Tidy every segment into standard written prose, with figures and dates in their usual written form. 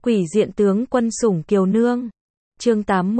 Quỷ diện tướng quân sủng Kiều Nương. Chương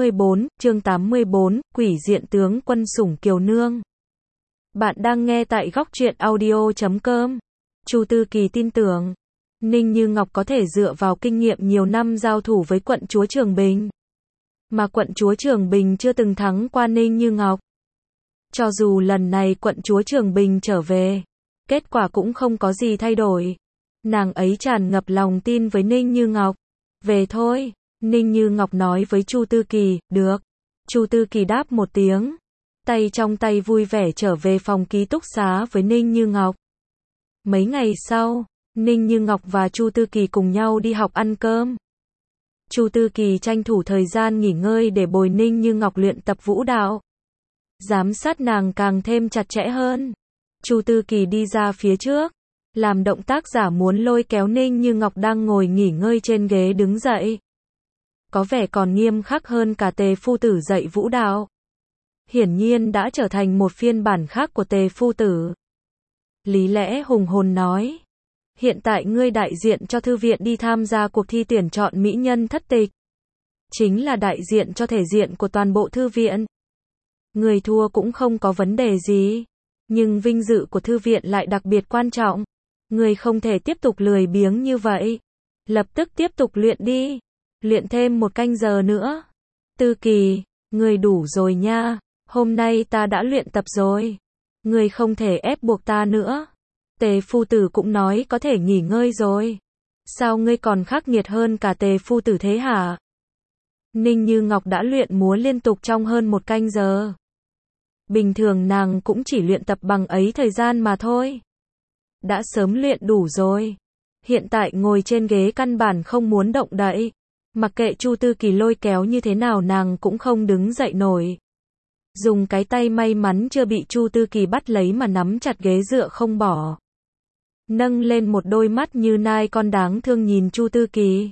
84, Quỷ diện tướng quân sủng Kiều Nương. Bạn đang nghe tại góc truyện audio.com. Chu Tư Kỳ tin tưởng, Ninh Như Ngọc có thể dựa vào kinh nghiệm nhiều năm giao thủ với quận chúa Trường Bình. Mà quận chúa Trường Bình chưa từng thắng qua Ninh Như Ngọc. Cho dù lần này quận chúa Trường Bình trở về, kết quả cũng không có gì thay đổi. Nàng ấy tràn ngập lòng tin với Ninh Như Ngọc. Về thôi, Ninh Như Ngọc nói với Chu Tư Kỳ, được. Chu Tư Kỳ đáp một tiếng, tay trong tay vui vẻ trở về phòng ký túc xá với Ninh Như Ngọc. Mấy ngày sau, Ninh Như Ngọc và Chu Tư Kỳ cùng nhau đi học ăn cơm. Chu Tư Kỳ tranh thủ thời gian nghỉ ngơi để bồi Ninh Như Ngọc luyện tập vũ đạo. Giám sát nàng càng thêm chặt chẽ hơn. Chu Tư Kỳ đi ra phía trước, làm động tác giả muốn lôi kéo Ninh Như Ngọc đang ngồi nghỉ ngơi trên ghế đứng dậy. Có vẻ còn nghiêm khắc hơn cả Tề Phu Tử dạy vũ đạo. Hiển nhiên đã trở thành một phiên bản khác của Tề Phu Tử. Lý Lẽ hùng hồn nói, hiện tại ngươi đại diện cho thư viện đi tham gia cuộc thi tuyển chọn mỹ nhân thất tịch. Chính là đại diện cho thể diện của toàn bộ thư viện. Người thua cũng không có vấn đề gì. Nhưng vinh dự của thư viện lại đặc biệt quan trọng. Người không thể tiếp tục lười biếng như vậy. Lập tức tiếp tục luyện đi. Luyện thêm 1 canh giờ nữa. Tư Kỳ, người đủ rồi nha. Hôm nay ta đã luyện tập rồi. Người không thể ép buộc ta nữa. Tề Phu Tử cũng nói có thể nghỉ ngơi rồi. Sao ngươi còn khắc nghiệt hơn cả Tề Phu Tử thế hả? Ninh Như Ngọc đã luyện múa liên tục trong hơn 1 canh giờ. Bình thường nàng cũng chỉ luyện tập bằng ấy thời gian mà thôi. Đã sớm luyện đủ rồi. Hiện tại ngồi trên ghế căn bản không muốn động đậy. Mặc kệ Chu Tư Kỳ lôi kéo như thế nào nàng cũng không đứng dậy nổi. Dùng cái tay may mắn chưa bị Chu Tư Kỳ bắt lấy mà nắm chặt ghế dựa không bỏ. Nâng lên một đôi mắt như nai con đáng thương nhìn Chu Tư Kỳ.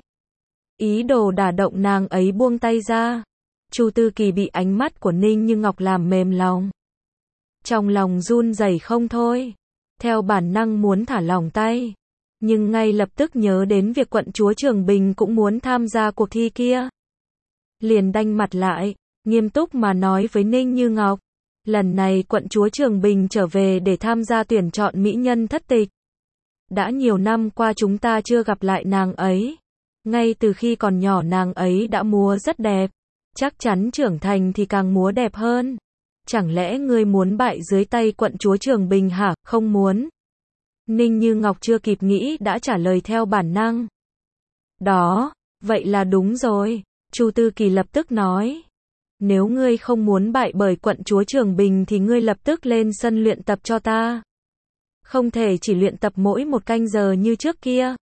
Ý đồ đả động nàng ấy buông tay ra. Chu Tư Kỳ bị ánh mắt của Ninh Như Ngọc làm mềm lòng. Trong lòng run rẩy không thôi. Theo bản năng muốn thả lỏng tay. Nhưng ngay lập tức nhớ đến việc quận chúa Trường Bình cũng muốn tham gia cuộc thi kia. Liền đanh mặt lại, nghiêm túc mà nói với Ninh Như Ngọc. Lần này quận chúa Trường Bình trở về để tham gia tuyển chọn mỹ nhân thất tịch. Đã nhiều năm qua chúng ta chưa gặp lại nàng ấy. Ngay từ khi còn nhỏ nàng ấy đã múa rất đẹp. Chắc chắn trưởng thành thì càng múa đẹp hơn. Chẳng lẽ ngươi muốn bại dưới tay quận chúa Trường Bình hả? Không muốn. Ninh Như Ngọc chưa kịp nghĩ đã trả lời theo bản năng. Đó, vậy là đúng rồi. Chu Tư Kỳ lập tức nói. Nếu ngươi không muốn bại bởi quận chúa Trường Bình thì ngươi lập tức lên sân luyện tập cho ta. Không thể chỉ luyện tập mỗi 1 canh giờ như trước kia.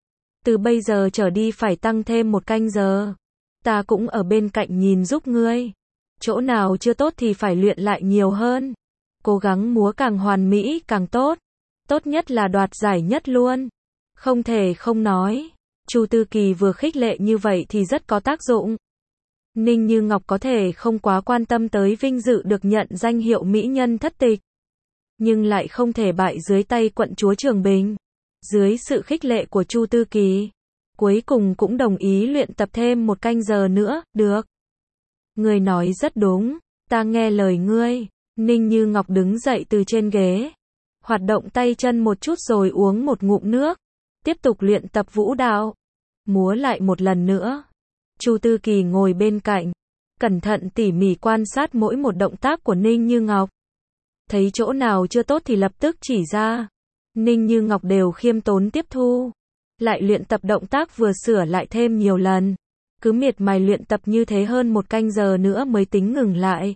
Từ bây giờ trở đi phải tăng thêm 1 canh giờ. Ta cũng ở bên cạnh nhìn giúp ngươi. Chỗ nào chưa tốt thì phải luyện lại nhiều hơn. Cố gắng múa càng hoàn mỹ càng tốt. Tốt nhất là đoạt giải nhất luôn. Không thể không nói. Chu Tư Kỳ vừa khích lệ như vậy thì rất có tác dụng. Ninh Như Ngọc có thể không quá quan tâm tới vinh dự được nhận danh hiệu mỹ nhân thất tịch. Nhưng lại không thể bại dưới tay quận chúa Trường Bình. Dưới sự khích lệ của Chu Tư Kỳ, cuối cùng cũng đồng ý luyện tập thêm 1 canh giờ nữa, được. Ngươi nói rất đúng, ta nghe lời ngươi. Ninh Như Ngọc đứng dậy từ trên ghế, hoạt động tay chân một chút rồi uống một ngụm nước, tiếp tục luyện tập vũ đạo. Múa lại một lần nữa. Chu Tư Kỳ ngồi bên cạnh, cẩn thận tỉ mỉ quan sát mỗi một động tác của Ninh Như Ngọc. Thấy chỗ nào chưa tốt thì lập tức chỉ ra. Ninh Như Ngọc đều khiêm tốn tiếp thu. Lại luyện tập động tác vừa sửa lại thêm nhiều lần. Cứ miệt mài luyện tập như thế hơn 1 canh giờ nữa mới tính ngừng lại.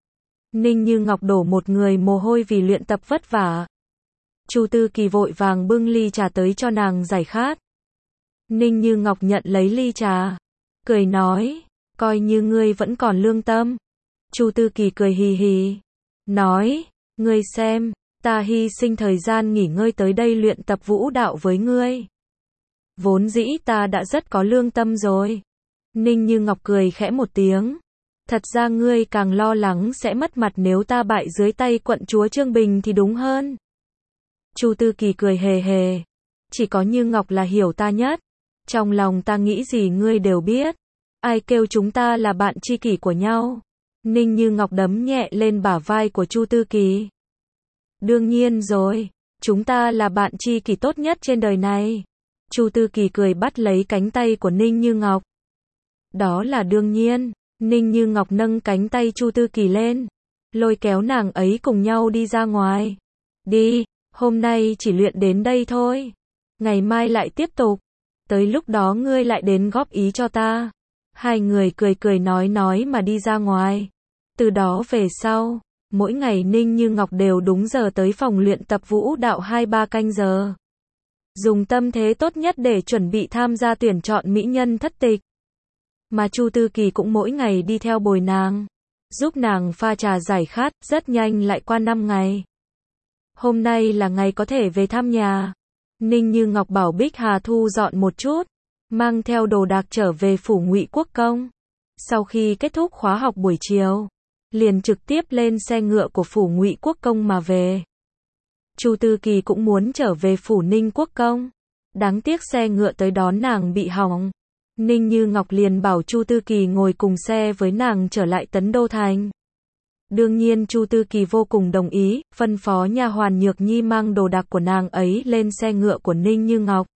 Ninh Như Ngọc đổ một người mồ hôi vì luyện tập vất vả. Chu Tư Kỳ vội vàng bưng ly trà tới cho nàng giải khát. Ninh Như Ngọc nhận lấy ly trà, cười nói, coi như ngươi vẫn còn lương tâm. Chu Tư Kỳ cười hì hì, nói, ngươi xem, ta hy sinh thời gian nghỉ ngơi tới đây luyện tập vũ đạo với ngươi. Vốn dĩ ta đã rất có lương tâm rồi. Ninh Như Ngọc cười khẽ một tiếng. Thật ra ngươi càng lo lắng sẽ mất mặt nếu ta bại dưới tay quận chúa Trương Bình thì đúng hơn. Chu Tư Kỳ cười hề hề. Chỉ có Như Ngọc là hiểu ta nhất. Trong lòng ta nghĩ gì ngươi đều biết. Ai kêu chúng ta là bạn tri kỷ của nhau. Ninh Như Ngọc đấm nhẹ lên bả vai của Chu Tư Kỳ. Đương nhiên rồi, chúng ta là bạn tri kỷ tốt nhất trên đời này. Chu Tư Kỳ cười bắt lấy cánh tay của Ninh Như Ngọc. Đó là đương nhiên. Ninh Như Ngọc nâng cánh tay Chu Tư Kỳ lên, lôi kéo nàng ấy cùng nhau đi ra ngoài. Đi, hôm nay chỉ luyện đến đây thôi. Ngày mai lại tiếp tục. Tới lúc đó ngươi lại đến góp ý cho ta. Hai người cười cười nói mà đi ra ngoài. Từ đó về sau, mỗi ngày Ninh Như Ngọc đều đúng giờ tới phòng luyện tập vũ đạo 2-3 canh giờ. Dùng tâm thế tốt nhất để chuẩn bị tham gia tuyển chọn mỹ nhân thất tịch. Mà Chu Tư Kỳ cũng mỗi ngày đi theo bồi nàng, giúp nàng pha trà giải khát, rất nhanh lại qua 5 ngày. Hôm nay là ngày có thể về thăm nhà. Ninh Như Ngọc bảo Bích Hà thu dọn một chút, mang theo đồ đạc trở về phủ Ngụy Quốc Công. Sau khi kết thúc khóa học buổi chiều, liền trực tiếp lên xe ngựa của phủ Ngụy Quốc Công mà về. Chu Tư Kỳ cũng muốn trở về phủ Ninh Quốc Công. Đáng tiếc xe ngựa tới đón nàng bị hỏng. Ninh Như Ngọc liền bảo Chu Tư Kỳ ngồi cùng xe với nàng trở lại Tấn Đô Thành. Đương nhiên Chu Tư Kỳ vô cùng đồng ý, phân phó nha hoàn Nhược Nhi mang đồ đạc của nàng ấy lên xe ngựa của Ninh Như Ngọc.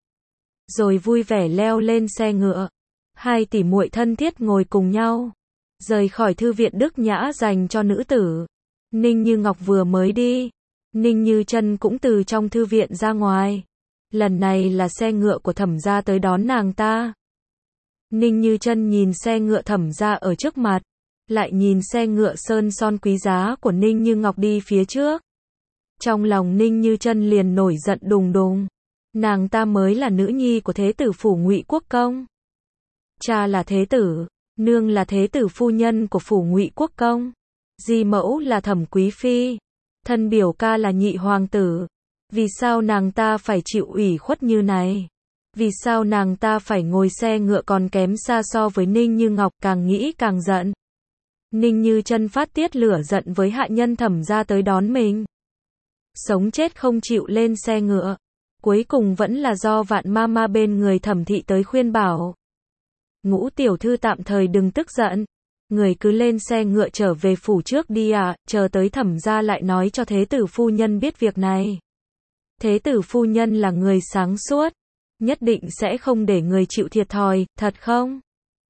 Rồi vui vẻ leo lên xe ngựa. Hai tỷ muội thân thiết ngồi cùng nhau, rời khỏi thư viện Đức Nhã dành cho nữ tử. Ninh Như Ngọc vừa mới đi, Ninh Như Chân cũng từ trong thư viện ra ngoài. Lần này là xe ngựa của Thẩm gia tới đón nàng ta. Ninh Như Chân nhìn xe ngựa Thẩm gia ở trước mặt, lại nhìn xe ngựa sơn son quý giá của Ninh Như Ngọc đi phía trước. Trong lòng Ninh Như Chân liền nổi giận đùng đùng. Nàng ta mới là nữ nhi của thế tử phủ Ngụy Quốc Công. Cha là thế tử, nương là thế tử phu nhân của phủ Ngụy Quốc Công. Di mẫu là Thẩm quý phi, thân biểu ca là nhị hoàng tử. Vì sao nàng ta phải chịu ủy khuất như này? Vì sao nàng ta phải ngồi xe ngựa còn kém xa so với Ninh Như Ngọc? Càng nghĩ càng giận. Ninh Như Chân phát tiết lửa giận với hạ nhân Thẩm gia tới đón mình. Sống chết không chịu lên xe ngựa. Cuối cùng vẫn là do Vạn Mama bên người Thẩm thị tới khuyên bảo. Ngũ tiểu thư tạm thời đừng tức giận. Người cứ lên xe ngựa trở về phủ trước đi ạ, chờ tới Thẩm gia lại nói cho thế tử phu nhân biết việc này. Thế tử phu nhân là người sáng suốt, nhất định sẽ không để người chịu thiệt thòi, thật không?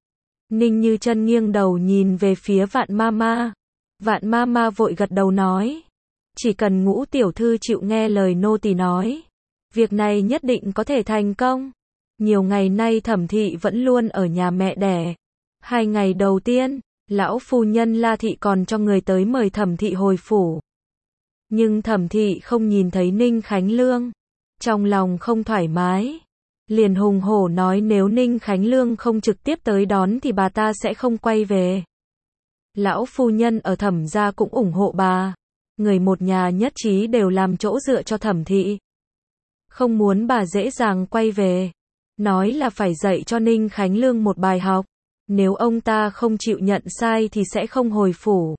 Ninh Như Chân nghiêng đầu nhìn về phía Vạn Mama. Vạn Mama vội gật đầu nói. Chỉ cần Ngũ tiểu thư chịu nghe lời nô tỳ nói, việc này nhất định có thể thành công. Nhiều ngày nay Thẩm thị vẫn luôn ở nhà mẹ đẻ. 2 ngày đầu tiên, lão phu nhân La thị còn cho người tới mời Thẩm thị hồi phủ. Nhưng Thẩm thị không nhìn thấy Ninh Khánh Lương, trong lòng không thoải mái, liền hùng hổ nói nếu Ninh Khánh Lương không trực tiếp tới đón thì bà ta sẽ không quay về. Lão phu nhân ở Thẩm gia cũng ủng hộ bà, người một nhà nhất trí đều làm chỗ dựa cho Thẩm thị. Không muốn bà dễ dàng quay về, nói là phải dạy cho Ninh Khánh Lương một bài học, nếu ông ta không chịu nhận sai thì sẽ không hồi phủ.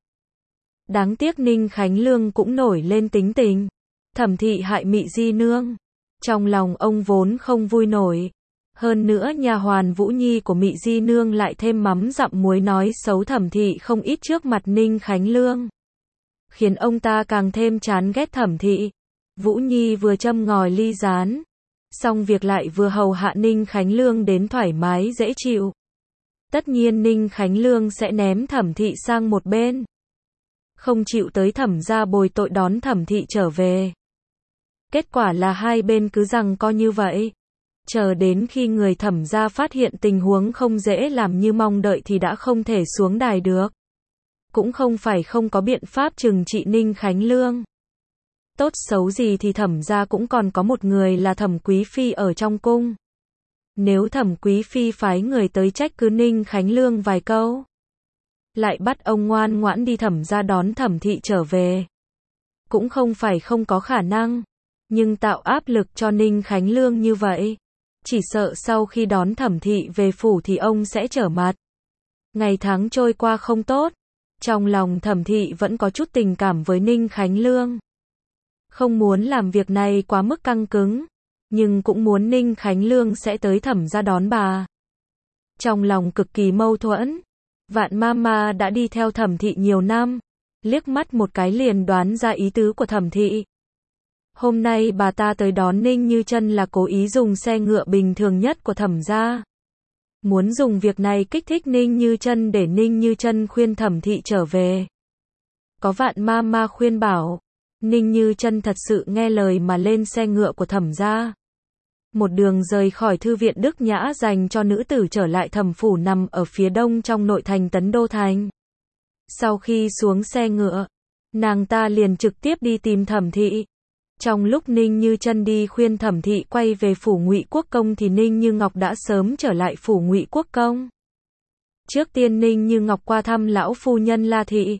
Đáng tiếc Ninh Khánh Lương cũng nổi lên tính tình. Thẩm thị hại Mị Di nương, trong lòng ông vốn không vui nổi. Hơn nữa nha hoàn Vũ Nhi của Mị Di nương lại thêm mắm dặm muối nói xấu Thẩm thị không ít trước mặt Ninh Khánh Lương, khiến ông ta càng thêm chán ghét Thẩm thị. Vũ Nhi vừa châm ngòi ly rán, xong việc lại vừa hầu hạ Ninh Khánh Lương đến thoải mái dễ chịu. Tất nhiên Ninh Khánh Lương sẽ ném Thẩm thị sang một bên, không chịu tới Thẩm gia bồi tội đón Thẩm thị trở về. Kết quả là hai bên cứ giằng co như vậy. Chờ đến khi người Thẩm gia phát hiện tình huống không dễ làm như mong đợi thì đã không thể xuống đài được. Cũng không phải không có biện pháp trừng trị Ninh Khánh Lương. Tốt xấu gì thì Thẩm gia cũng còn có một người là Thẩm quý phi ở trong cung. Nếu Thẩm quý phi phái người tới trách cứ Ninh Khánh Lương vài câu, lại bắt ông ngoan ngoãn đi Thẩm gia đón Thẩm thị trở về, cũng không phải không có khả năng. Nhưng tạo áp lực cho Ninh Khánh Lương như vậy, chỉ sợ sau khi đón Thẩm thị về phủ thì ông sẽ trở mặt. Ngày tháng trôi qua không tốt, trong lòng Thẩm thị vẫn có chút tình cảm với Ninh Khánh Lương, không muốn làm việc này quá mức căng cứng. nhưng cũng muốn Ninh Khánh Lương sẽ tới Thẩm gia đón bà. Trong lòng cực kỳ mâu thuẫn. Vạn Mama đã đi theo Thẩm thị nhiều năm, liếc mắt một cái liền đoán ra ý tứ của Thẩm thị. Hôm nay bà ta tới đón Ninh Như Chân là cố ý dùng xe ngựa bình thường nhất của Thẩm gia. Muốn dùng việc này kích thích Ninh Như Chân để Ninh Như Chân khuyên Thẩm thị trở về. Có Vạn Mama khuyên bảo, Ninh Như Chân thật sự nghe lời mà lên xe ngựa của Thẩm gia. Một đường rời khỏi thư viện Đức Nhã dành cho nữ tử trở lại Thẩm phủ nằm ở phía đông trong nội thành Tấn Đô Thành. Sau khi xuống xe ngựa, nàng ta liền trực tiếp đi tìm Thẩm thị. Trong lúc Ninh Như Chân đi khuyên Thẩm thị quay về phủ Ngụy Quốc Công thì Ninh Như Ngọc đã sớm trở lại phủ Ngụy Quốc Công. Trước tiên Ninh Như Ngọc qua thăm lão phu nhân La thị.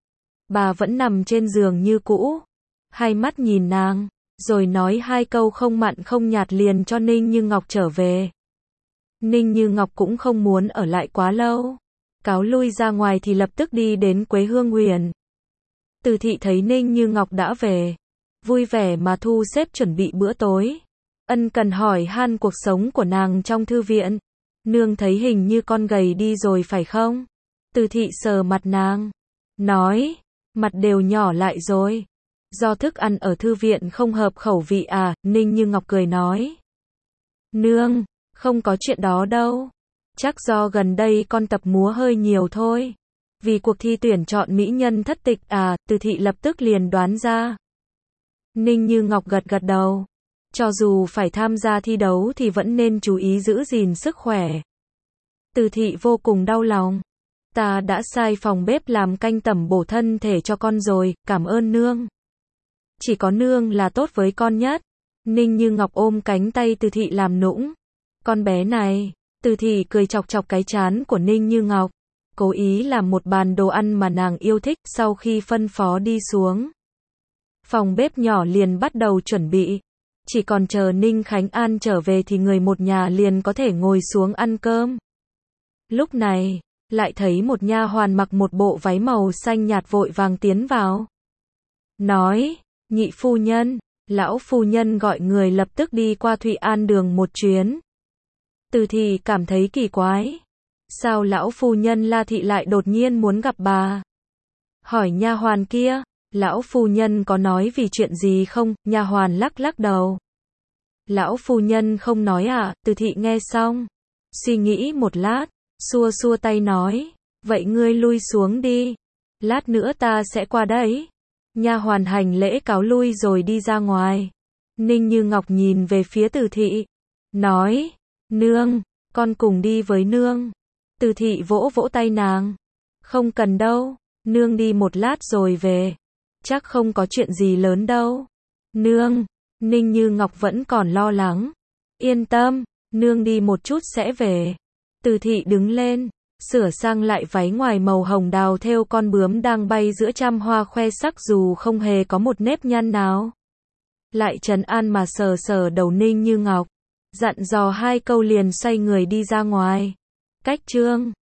Bà vẫn nằm trên giường như cũ, hai mắt nhìn nàng, rồi nói hai câu không mặn không nhạt liền cho Ninh Như Ngọc trở về. Ninh Như Ngọc cũng không muốn ở lại quá lâu, cáo lui ra ngoài thì lập tức đi đến Quế Hương Huyền. Từ thị thấy Ninh Như Ngọc đã về, vui vẻ mà thu xếp chuẩn bị bữa tối, ân cần hỏi han cuộc sống của nàng trong thư viện. Nương thấy hình như con gầy đi rồi phải không? Từ thị sờ mặt nàng, nói, mặt đều nhỏ lại rồi. Do thức ăn ở thư viện không hợp khẩu vị à? Ninh Như Ngọc cười nói, nương, không có chuyện đó đâu. Chắc do gần đây con tập múa hơi nhiều thôi. Vì cuộc thi tuyển chọn mỹ nhân thất tịch à? Từ thị lập tức liền đoán ra. Ninh Như Ngọc gật gật đầu. Cho dù phải tham gia thi đấu thì vẫn nên chú ý giữ gìn sức khỏe. Từ thị vô cùng đau lòng. Ta đã sai phòng bếp làm canh tẩm bổ thân thể cho con rồi, cảm ơn nương. Chỉ có nương là tốt với con nhất. Ninh Như Ngọc ôm cánh tay Từ thị làm nũng. Con bé này. Từ thị cười chọc chọc cái trán của Ninh Như Ngọc. Cố ý làm một bàn đồ ăn mà nàng yêu thích. Sau khi phân phó đi xuống, phòng bếp nhỏ liền bắt đầu chuẩn bị. Chỉ còn chờ Ninh Khánh An trở về thì người một nhà liền có thể ngồi xuống ăn cơm. Lúc này, lại thấy một nha hoàn mặc một bộ váy màu xanh nhạt vội vàng tiến vào. Nói, nhị phu nhân, lão phu nhân gọi người lập tức đi qua Thụy An đường một chuyến. Từ thị cảm thấy kỳ quái. Sao lão phu nhân La thị lại đột nhiên muốn gặp bà? Hỏi nha hoàn kia, lão phu nhân có nói vì chuyện gì không? Nha hoàn lắc lắc đầu. Lão phu nhân không nói à? Từ thị nghe xong, suy nghĩ một lát, xua xua tay nói, vậy ngươi lui xuống đi. Lát nữa ta sẽ qua đấy. Nha hoàn hành lễ cáo lui rồi đi ra ngoài. Ninh Như Ngọc nhìn về phía Từ thị, nói, nương, con cùng đi với nương. Từ thị vỗ vỗ tay nàng, không cần đâu, nương đi một lát rồi về. Chắc không có chuyện gì lớn đâu. Nương, Ninh Như Ngọc vẫn còn lo lắng. Yên tâm, nương đi một chút sẽ về. Từ thị đứng lên, sửa sang lại váy ngoài màu hồng đào thêu con bướm đang bay giữa trăm hoa khoe sắc dù không hề có một nếp nhăn nào. Lại trấn an mà sờ sờ đầu Ninh Như Ngọc, dặn dò hai câu liền xoay người đi ra ngoài. Cách chương